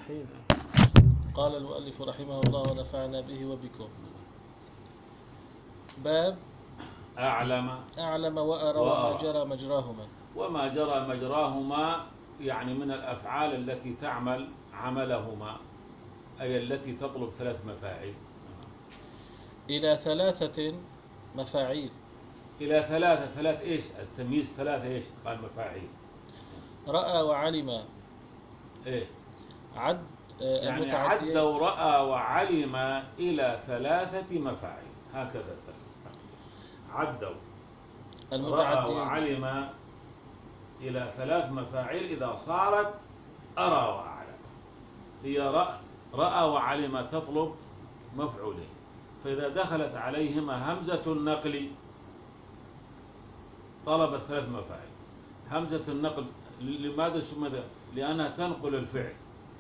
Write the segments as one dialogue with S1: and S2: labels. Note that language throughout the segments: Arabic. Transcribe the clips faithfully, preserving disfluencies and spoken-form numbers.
S1: الرحيم. قال المؤلف رحمه الله ونفعنا به وبكم. باب
S2: أعلم
S1: أعلم وأرى وما جرى مجراهما.
S2: وما جرى مجراهما يعني من الأفعال التي تعمل عملهما، أي التي تطلب ثلاث مفاعيل.
S1: إلى ثلاثة مفاعيل.
S2: إلى ثلاثة. ثلاث إيش التمييز؟ ثلاثة إيش قال مفاعيل؟
S1: رأى وعلم.
S2: إيه
S1: عد
S2: يعني عد ورأى وعلم إلى ثلاثة مفاعيل، هكذا عدوا رأى وعلم إلى ثلاث مفاعيل إذا صارت أرى وأعلم. هي رأى, رأى وعلم تطلب مفعولين، فإذا دخلت عليهما همزة النقل طلبت ثلاث مفاعيل. همزة النقل لماذا سميت؟ لأنها تنقل الفعل،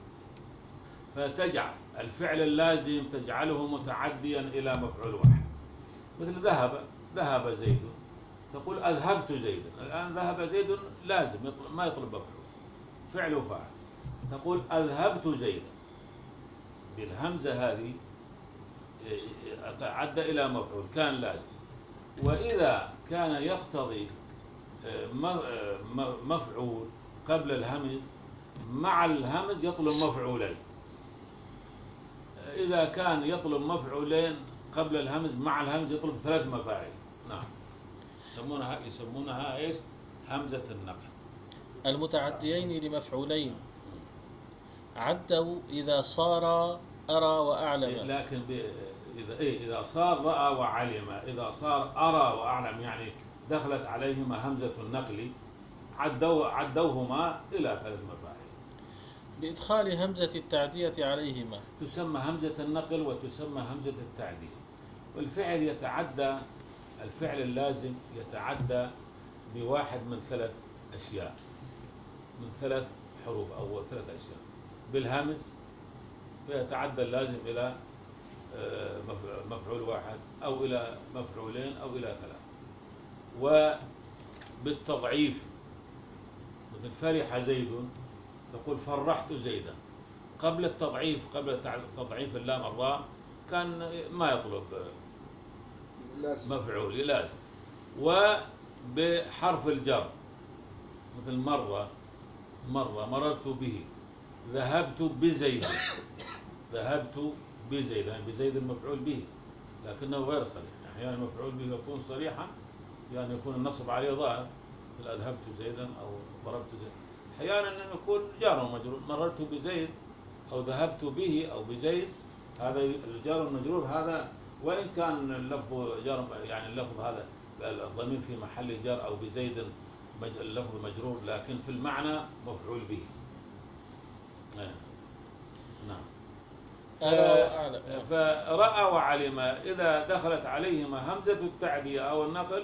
S2: فتجعل الفعل اللازم تجعله متعديا إلى مفعول واحد. مثل ذهب ذهب زيد، تقول أذهبت زيدا. الآن ذهب زيد لازم يطلب ما يطلب مفعول، فعل وفاعل. تقول أذهبت زيدا، بالهمزة هذه تعدى إلى مفعول كان لازم. وإذا كان يقتضي مفعول قبل الهمز مع الهمز يطلب مفعولين. إذا كان يطلب مفعولين قبل الهمز مع الهمز يطلب ثلاث مفاعيل. نعم يسمونها يسمونها إيش؟ همزة النقل.
S1: المتعديين لمفعولين. عدوا إذا صار أرى وأعلم.
S2: لكن إذا إيه إذا صار رأى وعلم، إذا صار أرى وأعلم يعني دخلت عليهما همزة النقل عدوا عدوهما إلى ثلاث مفاعيل
S1: بإدخال همزة التعدية عليهما.
S2: تسمى همزة النقل وتسمى همزة التعدية. والفعل يتعدى، الفعل اللازم يتعدى بواحد من ثلاث أشياء، من ثلاث حروف أو ثلاث أشياء. بالهمز فيتعدى اللازم إلى مفعول واحد أو إلى مفعولين أو إلى ثلاث. وبالتضعيف مثل فرح زيد، تقول فرحت زيدا. قبل التضعيف قبل تضعيف اللام الراء كان ما يطلب مفعول لازم. وبحرف الجر مثل مرة مرة مررت به، ذهبت بزيد ذهبت بزيد يعني بزيد المفعول به لكنه غير صريح. أحيانا يعني المفعول به يكون صريحا، يعني يكون النصب عليه ظاهر مثل أذهبت زيدا أو ضربت زيدا. أحيانا أنه يكون جار ومجرور، مررت بزيد أو ذهبت به أو بزيد. هذا الجار والمجرور هذا وإن كان اللفظ جار يعني اللفظ هذا الضمير في محل جار أو بزيد اللفظ مجرور، لكن في المعنى مفعول به. نعم. فرأى وعلم إذا دخلت عليهما همزة التعدية أو النقل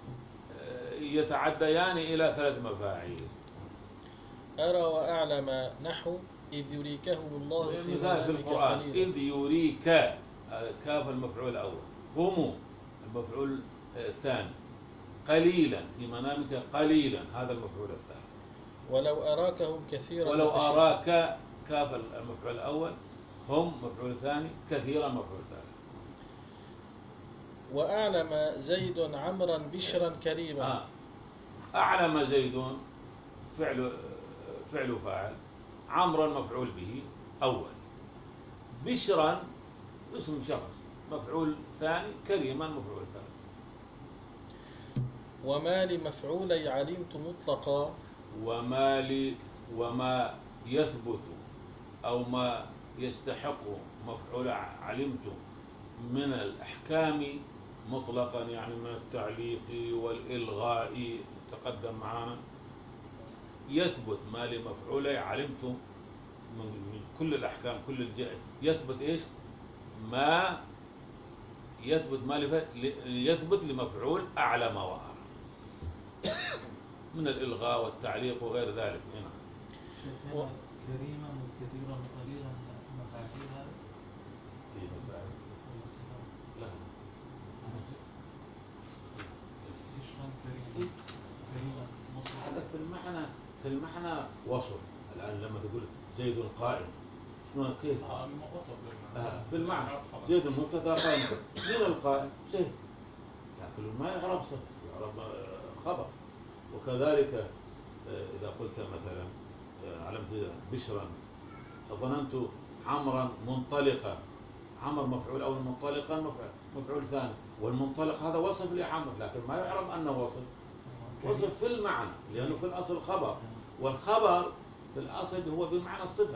S2: يتعديان إلى ثلاث مفاعيل.
S1: أرى وأعلم نحو إذ يريكهم الله في
S2: منامك في القرآن قليلا. إذ يريك كاف المفعول الأول، هم المفعول الثاني، قليلا في منامك قليلا هذا المفعول الثاني.
S1: ولو أراكهم كثيرا
S2: ولو أراك كاف المفعول الأول، هم مفعول ثاني، كثيرا مفعول ثالث.
S1: وأعلم زيد عمرا بشرا كريما.
S2: آه. أعلم زيد فعل فعل فاعل، عمرا مفعول به أول، بشرا اسم شخص مفعول ثاني، كريما مفعول ثالث.
S1: وما لمفعولي علمت مطلقا.
S2: وما لي وما يثبت أو ما يستحق مفعول علمت من الأحكام مطلقا، يعني من التعليق والإلغاء تقدم معنا. يثبت ما لمفعولي علمت من كل الأحكام كل الجهات. يثبت إيش؟ ما يثبت ما يثبت لمفعول أعلم وأرى من الإلغاء والتعليق وغير ذلك. هنا
S3: شيخنا كريما وكثيرا وقليلا مفاعيل هذا؟
S2: كيف مفاعيل؟ لا
S3: بشرا كريما كريما
S2: هذا في المعنى في المعنى وصف. الآن لما تقول زيد قائم شلون كيف؟
S3: آه وصف بالمعنى.
S2: آه في المعنى
S3: خبر.
S2: زيد مبتدا قائم من القائم زيد، لكن ما يعرف صفة، يعرف آه، خبر. وكذلك آه، إذا قلت مثلا آه، علمت بشرا، ظننت عمرا منطلقا، عمر مفعول أول، منطلقا مفعول, مفعول ثاني، والمنطلق هذا وصف لعمر لكن ما يعرف أنه وصف، وصف في المعنى لأنه في الأصل خبر، والخبر في الأصل هو بمعنى الصفة.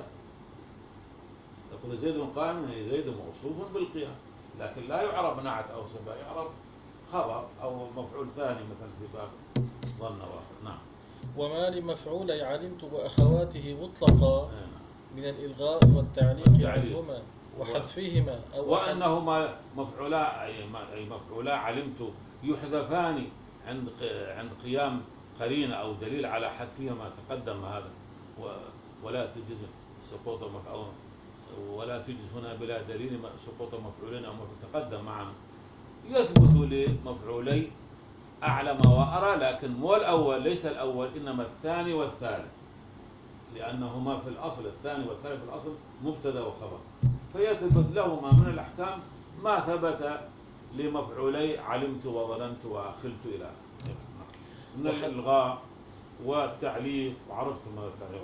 S2: يقول زيد قائم يعني زيد موصوف بالقيام، لكن لا يعرف نعت أو صفة، يعرف خبر أو مفعول ثاني مثلا في باب ظن واخر. نعم.
S1: وما لمفعولي علمت وأخواته مطلقا
S2: آه، نعم.
S1: من الإلغاء والتعليق
S2: والتعليق.
S1: عنهما وحذفهما أو أحد
S2: وأنهما مفعولا أي مفعولا علمت يحذفان عند عند قيام قرينة أو دليل على حذفهما، تقدم هذا. ولا تجز سقوط مفعول، ولا تجز هنا بلا دليل سقوط مفعولين أو مفعول، تقدم معنا. يثبت لمفعولي أعلم وأرى، لكن مو الأول، ليس الأول إنما الثاني والثالث، لأنهما في الأصل الثاني والثالث في الأصل مبتدا وخبر، فيثبت لهما من الأحكام ما ثبت لمفعولي علمت وظننت وأخلت إلى من الإلغاء والتعليق، وعرفت ما التعليق،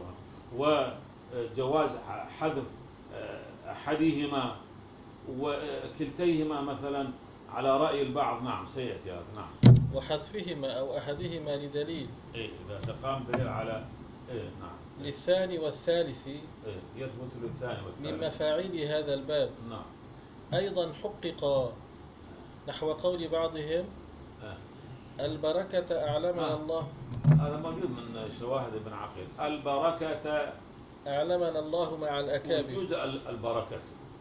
S2: وجواز حذف أحدهما وكلتيهما مثلا على رأي البعض. نعم سيأتي هذا. نعم.
S1: وحذفهما أو أحدهما لدليل
S2: إيه إذا تقام دليل على إيه نعم
S1: للثاني والثالث
S2: إيه يثبت للثاني والثالث
S1: من مفاعيل هذا الباب.
S2: نعم.
S1: أيضا حقق نحو قول بعضهم
S2: آه.
S1: البركة أعلمنا
S2: آه.
S1: الله،
S2: هذا موجود من شواهد ابن عقيل، البركة
S1: أعلمنا الله مع الأكابر.
S2: ويجوز البركة،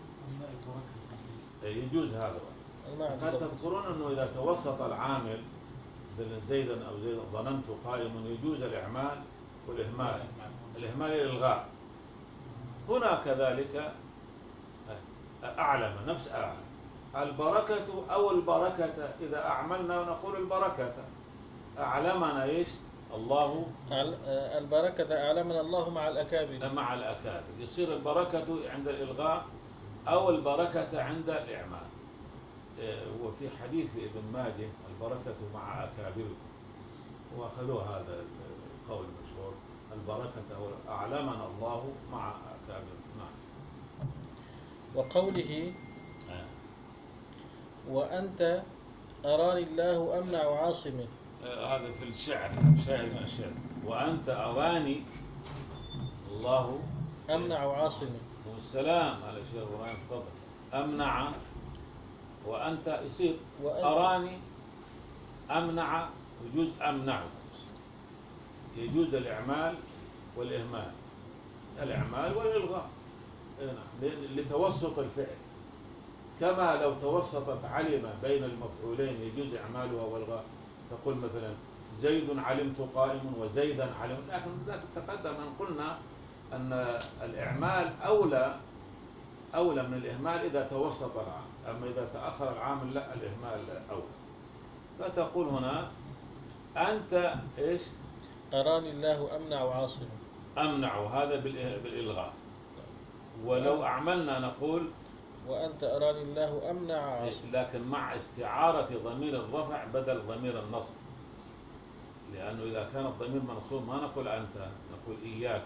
S2: يجوز هذا.
S1: المعنى
S2: قد
S1: بالضبط.
S2: تذكرون أنه إذا توسط العامل مثل زيدا أو زيدا ظننت قائم يجوز الإعمال والإهمال، الإهمال الإلغاء. هنا كذلك أعلم نفس أعلم، البركة أو البركة إذا أعملنا نقول البركة، أعلمنا إيش الله
S1: البركة أعلمنا الله مع الأكابر،
S2: مع الأكابر، يصير البركة عند الإلغاء أو البركة عند الإعمال. وفي حديث ابن ماجه البركة مع أكابركم، وأخذوا هذا القول المشهور البركة أو أعلمنا الله مع أكابركم. نعم.
S1: وقوله
S2: آه.
S1: وأنت أراني الله أمنع عاصمه،
S2: آه هذا في الشعر، شاهد من الشعر، وأنت أراني الله
S1: أمنع عاصمه.
S2: والسلام على الشيخ إبراهيم تفضل. أمنع وأنت يصير
S1: وأنت.
S2: أراني أمنع يجوز أمنع، يجوز الإعمال والإهمال، الإعمال والإلغاء لتوسط الفعل، كما لو توسطت علم بين المفعولين يجوز إعمالها والإلغاء. تقول مثلا زيد علمت قائم وزيدا علم، لكن ذات تقدم أن قلنا أن الإعمال أولى أولى من الإهمال إذا توسط العامل، أما إذا تأخر العامل لا الإهمال أولى. فتقول هنا أنت إيش
S1: أراني الله أمنع عاصمه،
S2: أمنع هذا بالإلغاء، ولو أعملنا نقول
S1: وأنت أراني الله أمنع عاصمه،
S2: لكن مع استعارة ضمير الرفع بدل ضمير النصب، لأنه إذا كان الضمير منصوب ما نقول أنت، نقول إياك،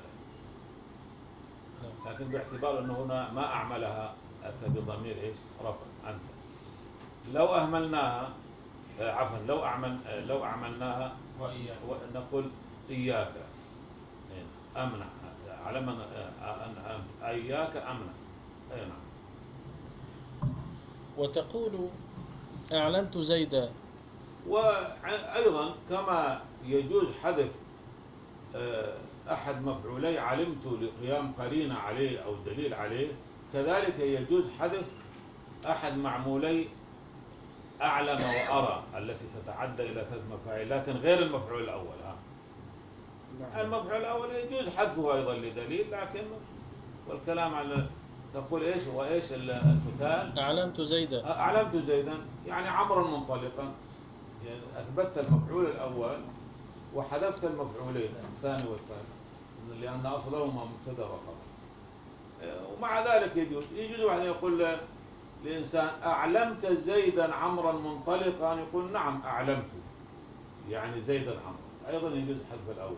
S2: لكن باعتبار أنه هنا ما أعملها أتى بضمير إيش رفع أنت. لو أهملناها آه عفوا لو أعمل آه لو أعملناها
S3: وإياك
S2: نقول إياك أمنع علمنا آه إياك أمنع. أي نعم.
S1: وتقول أعلمت زيدا.
S2: وأيضا كما يجوز حذف آه أحد مفعولي علمت لقيام قرينة عليه أو دليل عليه، كذلك يجوز حذف أحد معمولي أعلم وأرى التي تتعدى إلى ثلاث مفاعيل، لكن غير المفعول الأول. ها المفعول الأول يجوز حذفه أيضا لدليل، لكن والكلام على تقول إيش هو إيش المثال
S1: أعلمت زيدا،
S2: أعلمت زيدا يعني عمرا منطلقا، يعني أثبتت المفعول الأول وحذفت المفعولين الثاني والثالث، لأن أصلهما مبتدا وخبر. ومع ذلك يجوز يجوز واحد يقول لإنسان أعلمت زيدا عمرا منطلقا، يقول نعم أعلمته، يعني زيدا عمرا، أيضا يجوز حذف الأول.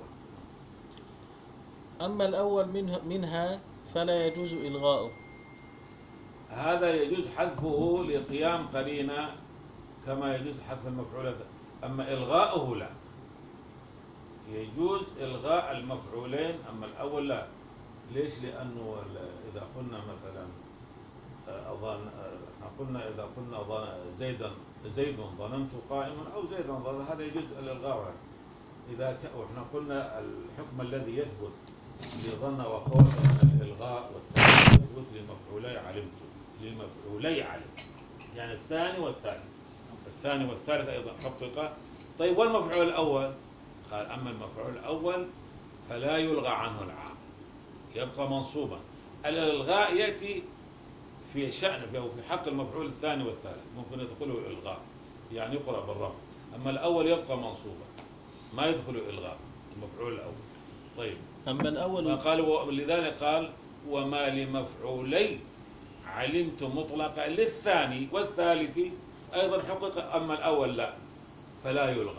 S1: أما الأول منه منها فلا يجوز إلغاؤه.
S2: هذا يجوز حذفه لقيام قرينة كما يجوز حذف المفعول، أما إلغاؤه لا. يجوز إلغاء المفعولين أما الأول لا. ليش؟ لأنه إذا قلنا مثلا أظن احنا قلنا إذا قلنا ظن زيدا زيد ظننت قائما أو زيدا ظن، هذا يجوز الإلغاء. إذا ك... وإحنا قلنا الحكم الذي يثبت لظن وقول أن الإلغاء والتعليل يثبت لمفعولي علمت، لمفعولي علمت، يعني الثاني والثالث، الثاني والثالث أيضا حقق. طيب والمفعول الأول؟ قال أما المفعول الأول فلا يلغى عنه العام، يبقى منصوبا. الإلغاء يأتي في شأن في حق المفعول الثاني والثالث، ممكن يدخله الإلغاء يعني يقرأ بالرفع، أما الأول يبقى منصوبا ما يدخل إلغاء المفعول الأول. طيب
S1: أما الأول
S2: قال ولذلك قال وما لمفعولي علمت مطلقا للثاني والثالث أيضا حقق، أما الأول لا فلا يلغى.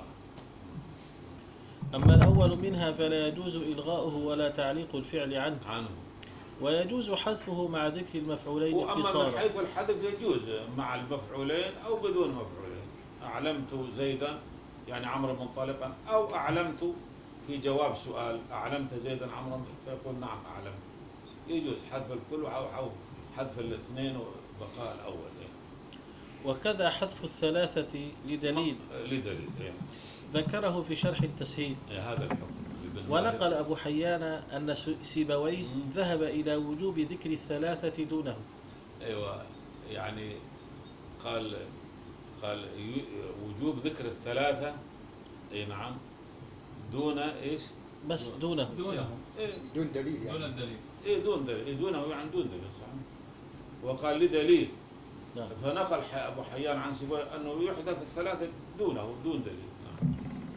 S1: أما الأول منها فلا يجوز إلغاؤه ولا تعليق الفعل عنه
S2: عنه،
S1: ويجوز حذفه مع ذكر المفعولين
S2: وأما من
S1: اتصالا.
S2: حيث الحذف يجوز مع المفعولين أو بدون مفعولين. أعلمت زيدا يعني عمرو منطلقا، أو أعلمت في جواب سؤال أعلمت زيدا عمرا، فيقول نعم أعلمت. يجوز حذف الكل أو حذف الاثنين وبقاء الأول.
S1: وكذا حذف الثلاثة لدليل
S2: لدليل
S1: ذكره في شرح التسهيل.
S2: هذا الحكم.
S1: ونقل أبو حيان أن سيبويه
S2: مم.
S1: ذهب إلى وجوب ذكر الثلاثة دونه.
S2: أيوة، يعني قال قال وجوب ذكر الثلاثة، أي نعم، دون إيش؟
S1: بس دونه
S3: دونه
S2: إيه؟
S4: دون دليل يعني.
S3: دون الدليل.
S2: إيه دون دليل، إيه دونه يعني دون دليل صحيح. وقال لدليل.
S1: نعم.
S2: فنقل أبو حيان عن سيبويه أنه يحدث الثلاثة دونه دون دليل. نعم.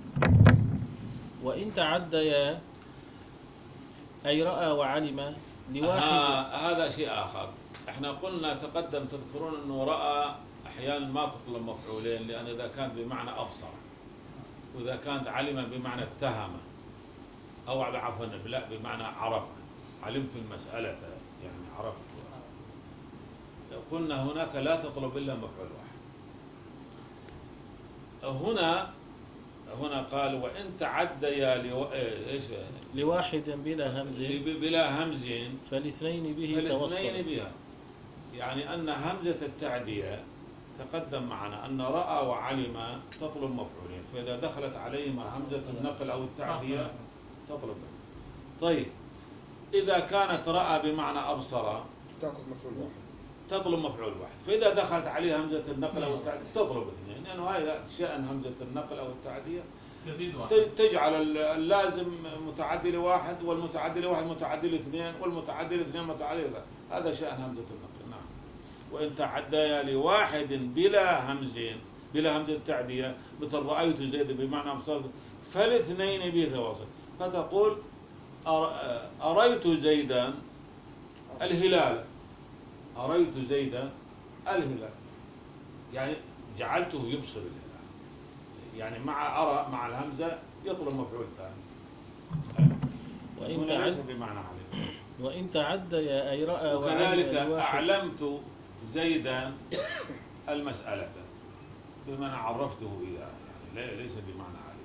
S1: وإن تعديا أي رأى وعلم لواحد.
S2: آه هذا شيء آخر. احنا قلنا تقدم تذكرون أنه رأى أحيانا ما تطلب مفعولين، لأن إذا كانت بمعنى أبصر، وإذا كانت علم بمعنى اتهم، أو عفوا لا بمعنى عرف، علمت المسألة يعني عرفت. قلنا هناك لا تطلب إلا مفعول واحد. هنا هنا قال وإن تعديا لو... إيش
S1: لواحد بلا همز
S2: بلا همز
S1: فالاثنين به
S2: فالاثنين
S1: توصل.
S2: بها، يعني أن همزة التعدية تقدم معنا أن رأى وعلم تطلب مفعولين، فإذا دخلت عليهما همزة النقل أو التعدية تطلب. طيب إذا كانت رأى بمعنى أبصر
S4: تأخذ مفعول واحد،
S2: تطلب مفعول واحد، فإذا دخلت عليه همزة النقل أو التعدية تطلب اثنين، لأنه يعني هذا شأن همزة النقل أو التعدية
S3: تزيد واحد،
S2: تجعل اللازم متعدي لواحد والمتعدي لواحد متعدي لاثنين والمتعدي لاثنين متعدي لواحد، هذا شأن همزة النقل. نعم. وإن تعديا لواحد بلا همز بلا همزة التعدية مثل رأيت زيد بمعنى أبصر فالاثنين به تواصل، فتقول أريت زيدا الهلال، أريت زيدا الهلال، يعني جعلته يبصر الهلال، يعني مع أرى مع الهمزة يطلب مفعول ثاني.
S1: وإن
S2: هنا ليس
S1: تعد
S2: بمعنى علم.
S1: وإن تعديا أي رأى
S2: وكذلك
S1: وعلم لواحد.
S2: أعلمت زيدا المسألة بمعنى عرفته إياه، يعني ليس بمعنى علم.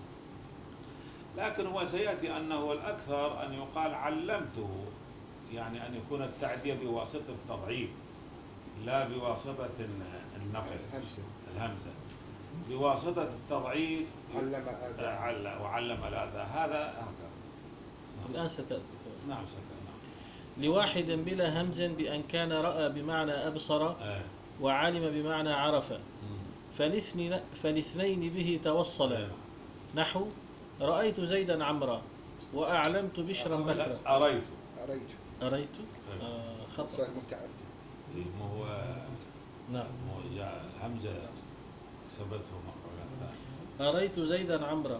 S2: لكن هو سيأتي أنه الأكثر أن يقال علمته، يعني أن يكون التعدية بواسطة التضعيف لا بواسطة النقل
S4: همزة
S2: الهمزة، بواسطة التضعيف
S4: علم آدم
S2: عل وعلم الآذى، هذا هكذا.
S1: الآن ستأتي.
S2: نعم ستأتي.
S1: لواحد بلا همز بأن كان رأى بمعنى أبصر
S2: آه.
S1: وعلم بمعنى عرف،
S2: مم.
S1: فالاثنين فالاثنين به توصلا.
S2: آه.
S1: نحو رأيت زيدا عمرا وأعلمت بشرا بكرا.
S2: لا، أريت
S4: أريت
S1: أريت
S2: آه.
S1: آه خطأ.
S4: صار متعدي.
S2: إيه، ما هو
S1: نعم.
S2: ما هو جاء الهمزة سبته مفعولا ثاني.
S1: أريت زيدا عمرا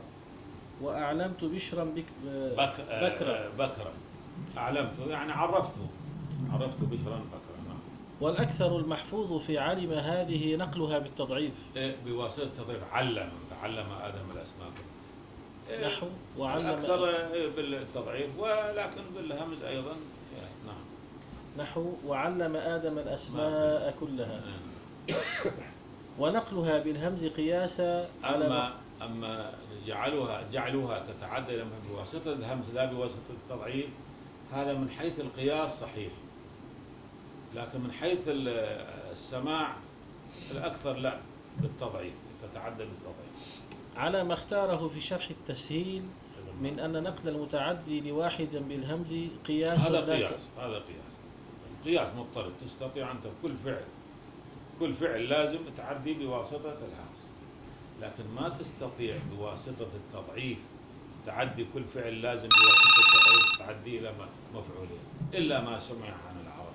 S1: وأعلمت بشرا بك
S2: بك...
S1: بكرا.
S2: آه بكرا أعلمته يعني عرفته عرفت بشرا بكرا. نعم.
S1: والأكثر المحفوظ في علم هذه نقلها بالتضعيف.
S2: إيه بواسطة تضعيف علم علم آدم الأسماء كلها. إيه
S1: نحو وعلم
S2: الأكثر إيه بالتضعيف ولكن بالهمز أيضا. إيه نعم.
S1: نحو وعلم آدم الأسماء كلها.
S2: إيه.
S1: ونقلها بالهمز قياسا على
S2: أما
S1: مخ...
S2: أما جعلوها جعلوها تتعدى لما بواسطة الهمز لا بواسطة التضعيف، هذا من حيث القياس صحيح، لكن من حيث السماع الأكثر لا بالتضعيف، تتعدى بالتضعيف.
S1: على ما اختاره في شرح التسهيل من أن نقل المتعدي لواحد بالهمز قياس
S2: هذا
S1: لا س-
S2: قياس هذا قياس قياس مضطرد. تستطيع أنت كل فعل كل فعل لازم تعدي بواسطة الهمز، لكن ما تستطيع بواسطة التضعيف تعدي كل فعل لازم بواسطة التضعيف تعدي إلى مفعولين إلا ما سمع عن العرب.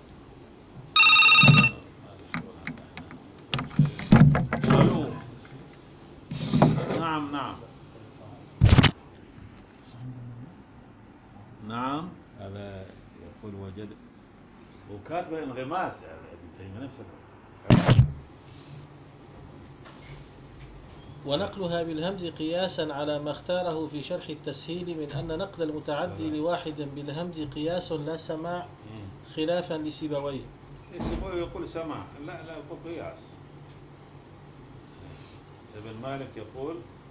S2: قالوا نعم نعم نعم. هذا يقول وجد وكاتب انغماس ابن تيمية نفسه.
S1: ونقلها بالهمز قياسا على ما اختاره في شرح التسهيل من أن نقل المتعدي لواحد بالهمز قياس لا سماع خلافا لسيبويه.
S2: سيبويه يقول سماع، لا لا يقول قياس. ابن مالك يقول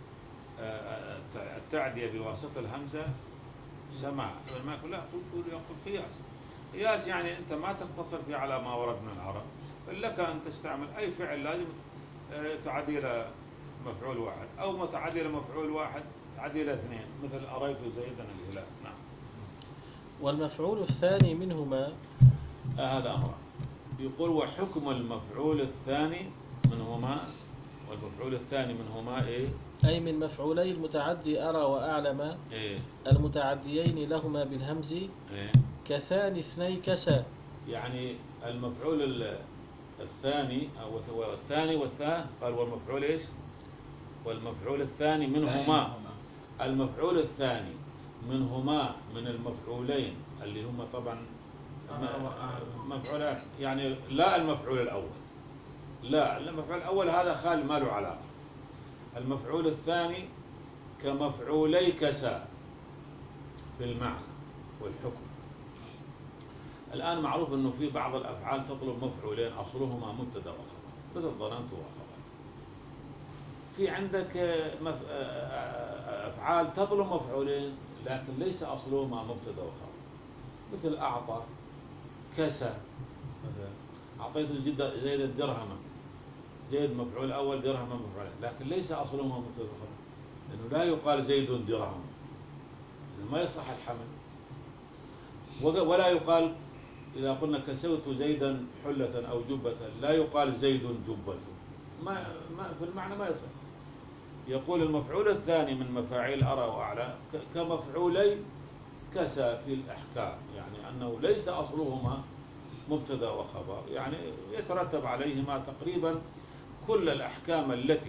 S2: التعدية بواسطة الهمزة سماع. ابن مالك لا يقول يقول قياس. قياس يعني أنت ما تقتصر فيه على ما ورد من العرب، بل لك أن تستعمل أي فعل لازم تعدي إلى مفعول واحد، أو ما تعدي إلى مفعول واحد تعدي إلى اثنين، مثل أريت زيدا الهلال. نعم.
S1: والمفعول الثاني منهما
S2: آه هذا أمر. يقول وحكم المفعول الثاني منهما، والمفعول الثاني منهما إيه؟
S1: أي من مفعولي المتعدي أرى وأعلم
S2: إيه؟
S1: المتعديين لهما بالهمز
S2: إيه؟
S1: كثاني اثني كسى.
S2: يعني المفعول الثاني أو الثاني والثاني قال والمفعول إيش؟ والمفعول الثاني منهما. المفعول الثاني منهما من المفعولين اللي هم طبعا مفعولات، يعني لا المفعول الأول، لا المفعول الأول هذا خال ما له علاقة. المفعول الثاني كمفعولي كسى في المعنى والحكم. الآن معروف أنه في بعض الأفعال تطلب مفعولين أصلهما مبتدا وخبر، مثل ظننت وخبر. في عندك أفعال تطلب مفعولين لكن ليس أصلهما مبتدا وخبر، مثل أعطى، كسى. مثلا أعطيت زيد الدرهم، زيد مفعول أول، درهم مفعول، لكن ليس أصلهما مبتدا وخبر، لأنه لا يقال زيد درهم، ما يصح الحمل. ولا يقال إذا قلنا كسوت زيدا حلة أو جبة لا يقال زيد جبة، ما, ما في المعنى ما يصح. يقول المفعول الثاني من مفاعيل أرى وأعلى كمفعولي كسى في الأحكام، يعني أنه ليس أصلهما مبتدا وخبر، يعني يترتب عليهما تقريبا كل الأحكام التي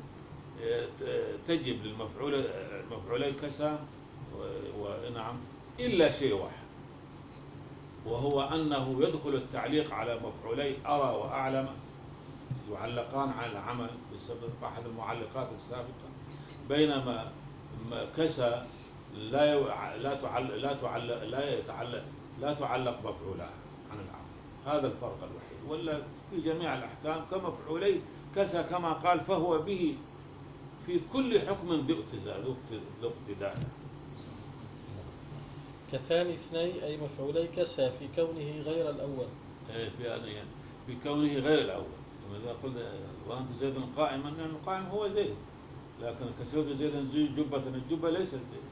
S2: تجب للمفعول المفعولي كسى ونعم إلا شيء واحد، وهو أنه يدخل التعليق على مفعولي أرى وأعلم، يعلقان على العمل بسبب أحد المعلقات السابقة، بينما كسى لا لا تعلق لا تعلق لا يتعلق لا تعلق مفعولها عن العمل. هذا الفرق الوحيد، ولا في جميع الأحكام كمفعولي كسى كما قال فهو به في كل حكم ذو اقتداء.
S1: كثاني اثني أي مفعولي كسى في كونه غير الأول.
S2: في يعني في كونه غير الأول. لماذا قلت ظننت زيدا قائما؟ لأن القائم هو زيد، لكن كسوت زيدا جبة، الجبة ليست زيد.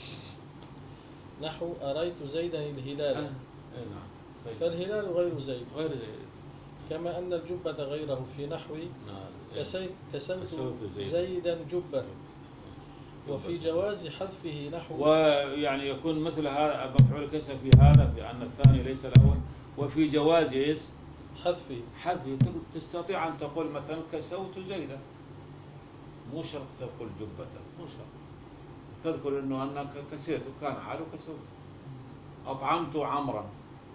S1: نحو أريت زيدا الهلال.
S2: آه. إيه نعم. طيب.
S1: فالهلال غير زيد،
S2: غير زيد.
S1: كما أن الجبة غيره في نحو
S2: نعم.
S1: كسيت كسوت
S2: زيدا.
S1: زيدا جبة. وفي جواز حذفه نحو
S2: ويعني يكون مثل هذا مفعول كسى في هذا بأن الثاني ليس الأول، وفي جواز إيش؟
S1: حذفه
S2: حذفه. تستطيع أن تقول مثلا كسوت زيدا، مو شرط تقول جبة، مو شرط تذكر أنه أنك كسيت وكان حاله كسوت. أطعمت عمرا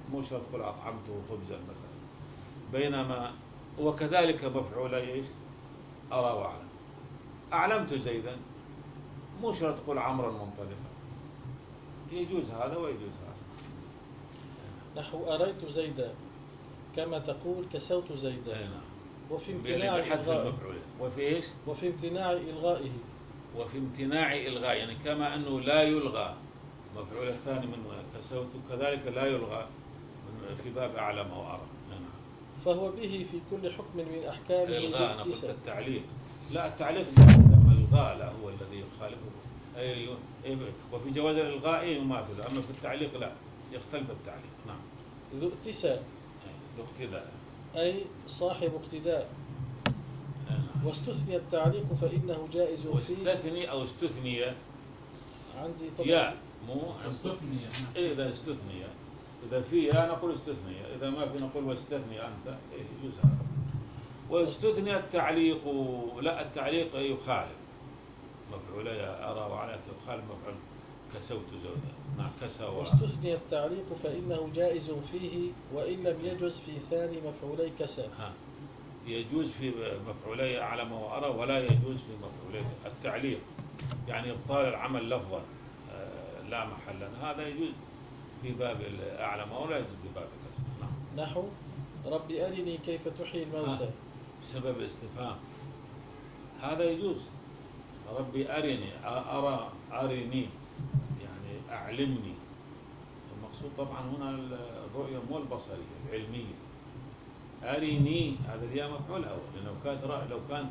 S2: مو شرط تقول أطعمته خبزا مثلا. بينما وكذلك مفعول إيش؟ أرى وأعلم. أعلمت زيدا مو شرط تقول عمرا منطلقا، يجوز هذا ويجوز هذا.
S1: نحو أريت زيدا كما تقول كسوت زيدا.
S2: أي نعم.
S1: وفي
S2: يعني
S1: امتناع
S2: بحذف
S1: إلغائه
S2: المفعولين. وفي إيش؟
S1: وفي امتناع إلغائه
S2: وفي امتناع إلغاء، يعني كما أنه لا يلغى مفعول الثاني من كسوت، كذلك لا يلغى في باب أعلم أو أرى. نعم.
S1: فهو به في كل حكم من أحكامه
S2: إلغاء أنا قلت
S1: ذو
S2: التعليق، لا التعليق أما الإلغاء لا هو الذي يخالفه. أي وفي جواز الإلغاء يماثل، أما في التعليق لا يختلف التعليق. نعم.
S1: ذو اتساء
S2: ذو اقتداء
S1: أي صاحب اقتداء.
S2: نعم.
S1: واستثني التعليق فإنه جائز فيه.
S2: واستثني أو استثني
S1: عندي طبعا
S2: يا مو
S3: استثني.
S2: إيه إذا استثني، إذا في يا نقول استثني، إذا ما في نقول واستثني أنت. إيه يجوز هذا. واستثني التعليق، لا التعليق يخالف مفعول أرى وعلى يخالف مفعول كسوت زوجة. نعم كسى.
S1: واستثني التعليق فإنه جائز فيه وإن لم يجز في ثاني مفعولي كسى.
S2: ها يجوز في مفعولي أعلم وأرى ولا يجوز في مفعولي التعليق، يعني إبطال العمل لفظا لا محلا، هذا يجوز في باب الأعلم ولا يجوز في باب الكسر. نعم.
S1: نحو رب أرني كيف تحيي الموتى.
S2: سبب الاستفهام هذا يجوز. ربي أرني أرى أرني يعني أعلمني. المقصود طبعا هنا الرؤية مو البصرية العلمية. أرني هذا الياء مفعول أول، لأنه كانت لو كانت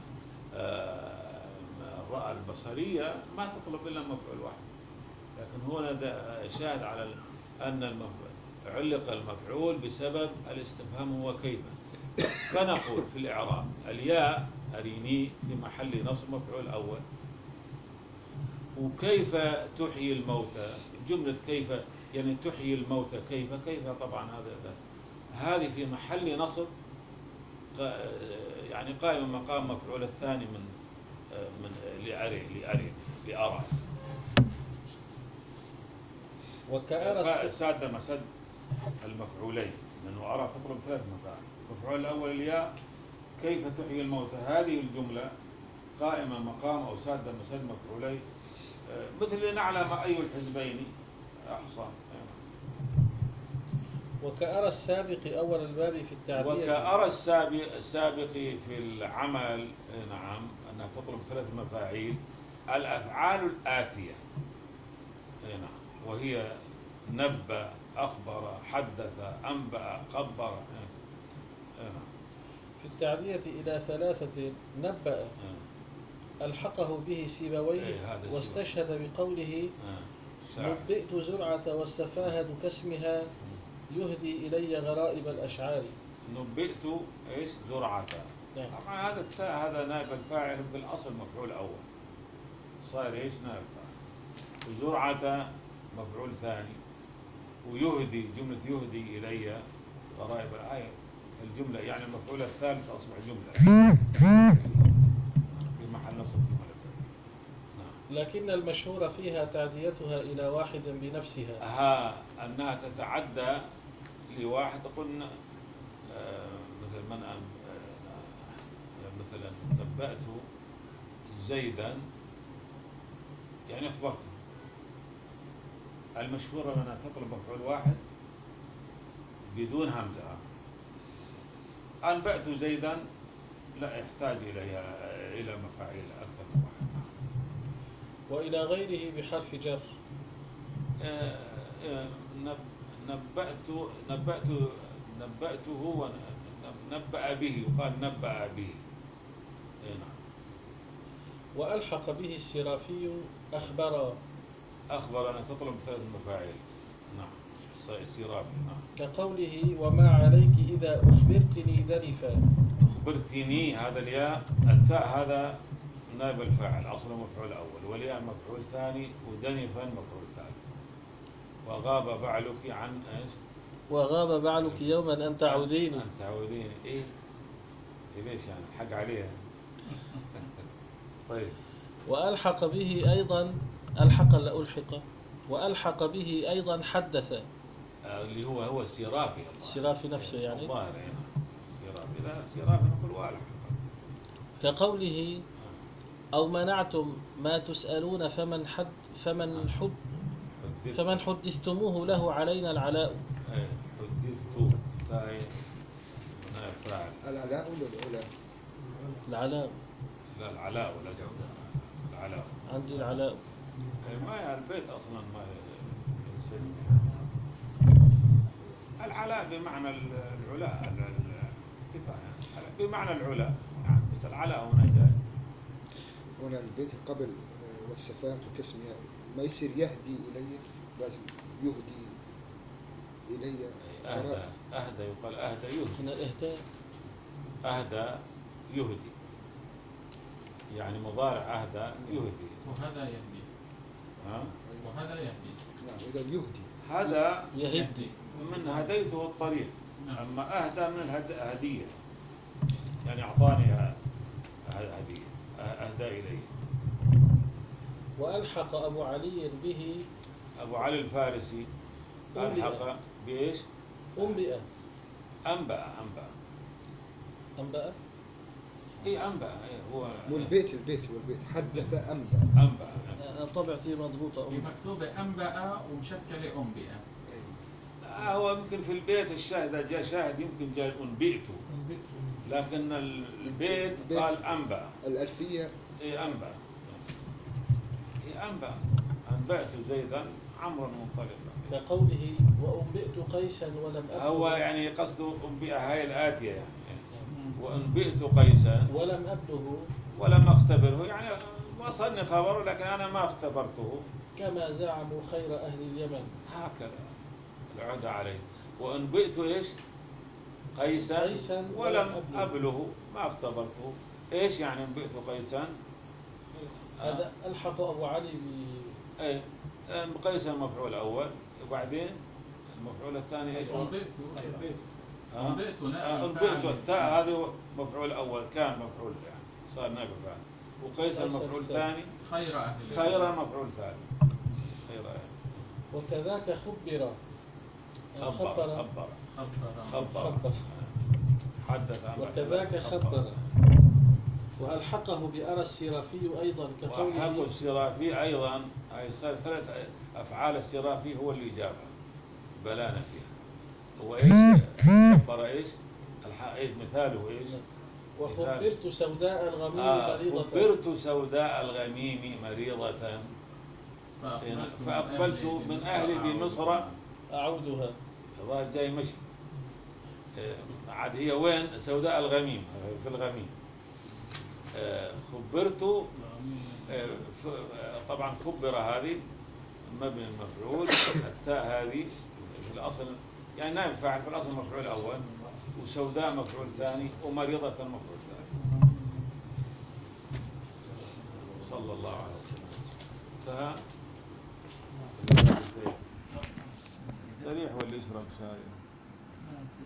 S2: الرأى البصرية ما تطلب إلا مفعول واحد، لكن هنا شاهد على أن المفعول علق المفعول بسبب الاستفهام هو كيف. فنقول في الإعراب الياء أريني في محل نصب مفعول أول. وكيف تحيي الموتى، جملة كيف يعني تحيي الموتى كيف كيف طبعا هذا هذه في محل نصب يعني قائم مقام مفعول الثاني من من لأري لأري لأرى.
S1: وكأرى
S2: الساد مسد المفعولين، لأنه أرى تطلب ثلاث مفاعل. المفعول الأول الياء كيف تحيي الموتى، هذه الجملة قائمة مقام أو ساد مسد مفعولين مثل نعلم أي الحزبين أحصى.
S1: وكأرى السابق أول الباب في التعدية.
S2: وكأرى السابق السابق في العمل نعم أنها تطلب ثلاث مفاعيل الأفعال الآتية. نعم وهي نبأ أخبر حدث أنبأ خبر. نعم.
S1: في التعدية إلى ثلاثة نبأ ألحقه به سيبويه واستشهد بقوله نبئت زرعة والسفاهة كاسمها يهدي إلي غرائب الأشعار.
S2: نبئت إيش زرعة.
S1: نعم.
S2: طبعا هذا التاء هذا نائب الفاعل بالأصل مفعول أول، صار إيش نائب فاعل. وزرعة مفعول ثاني. ويهدي جملة يهدي إلي غرائب الآية الجملة يعني المفعول الثالث أصبح جملة في محل نصب جملة. نعم.
S1: لكن المشهور فيها تعديتها إلى واحد بنفسها.
S2: ها أنها تتعدى لواحد. قلنا آه مثل من آه مثلا نبأت زيدا يعني أخبرته. المشهورة أنها تطلب مفعول واحد بدون همزة. أنبأت زيدا لا يحتاج إليها إلى مفاعيل أكثر من واحد.
S1: وإلى غيره بحرف جر.
S2: آه آه نبأت نبأت نبأته ونبأ به وقال نبأ به. نعم.
S1: وألحق به السرافي أخبر.
S2: أخبر أن تطلب ثلاث مفاعيل. نعم السرافي. نعم.
S1: كقوله وما عليك إذا أخبرتني دنفا.
S2: أخبرتني هذا الياء التاء هذا نائب الفاعل أصله مفعول أول، والياء مفعول ثاني، ودنفا مفعول ثالث. وغاب بعلك عن إيش؟
S1: وغاب بعلك يوما أن تعوديني.
S2: أن تعوديني. إيه ليش يعني الحق عليها. طيب.
S1: وألحق به أيضا ألحق لا ألحق وألحق به أيضا حدث.
S2: آه، اللي هو هو السيرافي.
S1: السيرافي نفسه يعني.
S2: الظاهر هنا السيرافي، لا السيرافي نقول والح.
S1: كقوله أو منعتم ما تسألون فمن حد فمن حد
S2: حدثت.
S1: فمن حدثتموه له علينا العلاء.
S2: إيه، حدثت تاي نائب فاعل.
S4: العلاء ولا العلا؟
S1: العلاء
S2: لا العلاء ولا جودة. العلاء.
S1: عندي العلاء.
S2: إيه، ما يعني البيت أصلا ما ينسجم. العلاء بمعنى ال- العلاء ال- ال- الارتفاع يعني العلاء بمعنى العلاء يعني، بس العلاء هنا جاي.
S4: هنا البيت قبل آه، والصفات وتسمية ما يصير يهدي إلي، لازم يهدي إلي.
S2: أهدى
S4: قراءة.
S2: أهدى يقال أهدى يهدي.
S1: من الإهداء.
S2: أهدى يهدي يعني مضارع أهدى يهدي.
S3: وهذا يهدي.
S2: ها؟
S3: وهذا يهدي.
S4: نعم إذا يهدي.
S2: هذا
S1: يهدي.
S2: من هديته الطريق.
S3: نعم.
S2: أما أهدى من الهدية يعني أعطاني ه- ه- هدية أهدى إلي.
S1: وألحق أبو علي به
S2: أبو علي الفارسي
S1: أنبئ.
S2: ألحق بإيش؟
S1: أنبئ.
S2: أنبأ أنبأ
S1: أنبأ.
S2: إيه أنبأ إيه هو
S4: مو البيت البيت والبيت حدث أنبأ.
S2: أنبأ.
S1: أنا طبعتي مضبوطة.
S3: هي
S1: أنبئ.
S3: مكتوبة أنبأ ومشكلة أنبئة.
S4: أي.
S2: آه هو يمكن في البيت الشاهد جاء شاهد يمكن جاء أنبئته، لكن ال- البيت
S4: البيت.
S2: قال أنبأ.
S4: الألفية
S2: إيه أنبأ. إيه أنبأ. أنبأت زيدا عمرا منطلقا.
S1: كقوله وأنبئت قيسا ولم أبلغ.
S2: هو يعني قصده أنبئ هاي الآتية يعني وأنبئت قيسا
S1: ولم أبلغ
S2: ولم أختبره يعني وصلني خبره لكن أنا ما اختبرته.
S1: كما زعموا خير أهل اليمن.
S2: هكذا العهد عليه. وأنبئت إيش قيسا,
S1: قيسا
S2: ولم
S1: ولم أبلغ.
S2: أبلغه ما اختبرته. إيش يعني أنبئت قيسا؟
S1: هذا ألحق أبو علي ب
S2: إيه قيسا المفعول الأول وبعدين المفعول الثاني إيش؟
S3: أنبئت.
S2: ها؟
S3: أنبئت نائب
S2: آه، أنبئت
S3: فاعل.
S2: التاء هذه مفعول أول كان مفعول يعني صار نائب فاعل. وقيس
S1: قيس
S2: المفعول
S1: الثاني.
S2: الثاني
S3: خير أهل اليمن.
S2: خير مفعول ثاني. خير يعني.
S1: وكذاك خبر.
S2: خبر خبر
S3: خبر.
S2: خبر
S1: خبر.
S2: حدث عن
S1: وكذاك خبر. وألحقه بأرى السرافي أيضا
S2: وحق
S1: كقوله
S2: السرافي أيضا هاي صار ثلاث أفعال السرافي هو اللي جابها بلانا فيها. هو إيش خبر إيش الح... إيش مثاله إيش؟
S1: وخبرت سوداء الغميم
S2: آه
S1: مريضة.
S2: خبرت سوداء الغميم مريضة فأقبلت من أهلي بمصر
S1: أعودها.
S2: الظاهر جاي مشي. آه، عاد هي وين سوداء الغميم في الغميم. آه، خبرت آه، ف- آه، طبعا خبر هذه مبني المفعول. التاء هذه في الأصل يعني نائب فاعل في الأصل مفعول أول وسوداء مفعول ثاني ومريضة مفعول ثاني. صلى الله عليه وسلم. انتهى. استريح واللي يشرب شاي.